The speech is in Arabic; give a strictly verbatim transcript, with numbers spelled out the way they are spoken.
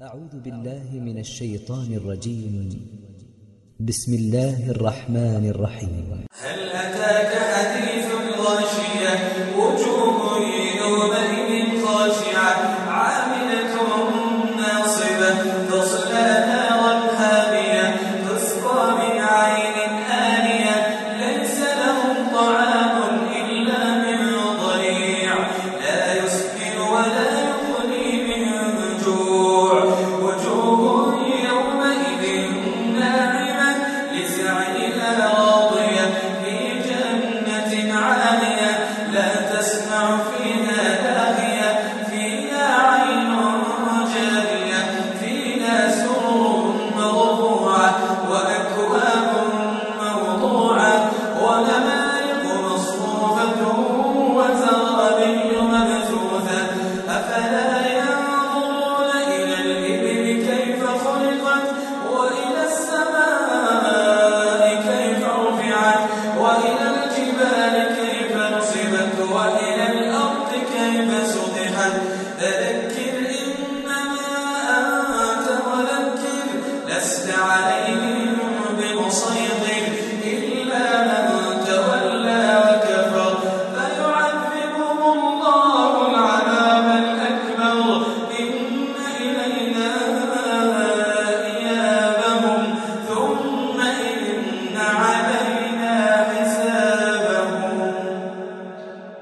أعوذ بالله من الشيطان الرجيم. بسم الله الرحمن الرحيم. هل أتاك حديث الغاشية وجوه يومئذ خاشعة عاملة ناصبة تصلى نارا حامية تسقى من عين آنية ليس لهم طعام إلا من ضريع لا يسمن ولا يغني من جوع وجوه يومئذ ناعمة لسعيها راضية في جنة عالية لا تسمع فيها لاغية فيها عين جارية فيها سرر مرفوعة وأكواب موضوعة ونمارق مصفوفة وزرابي مبثوثة أفلا ينظرون إلى الإبل كيف خلقت وإلى السماء كيف رفعت وإلى الجبال كيف نصبت وإلى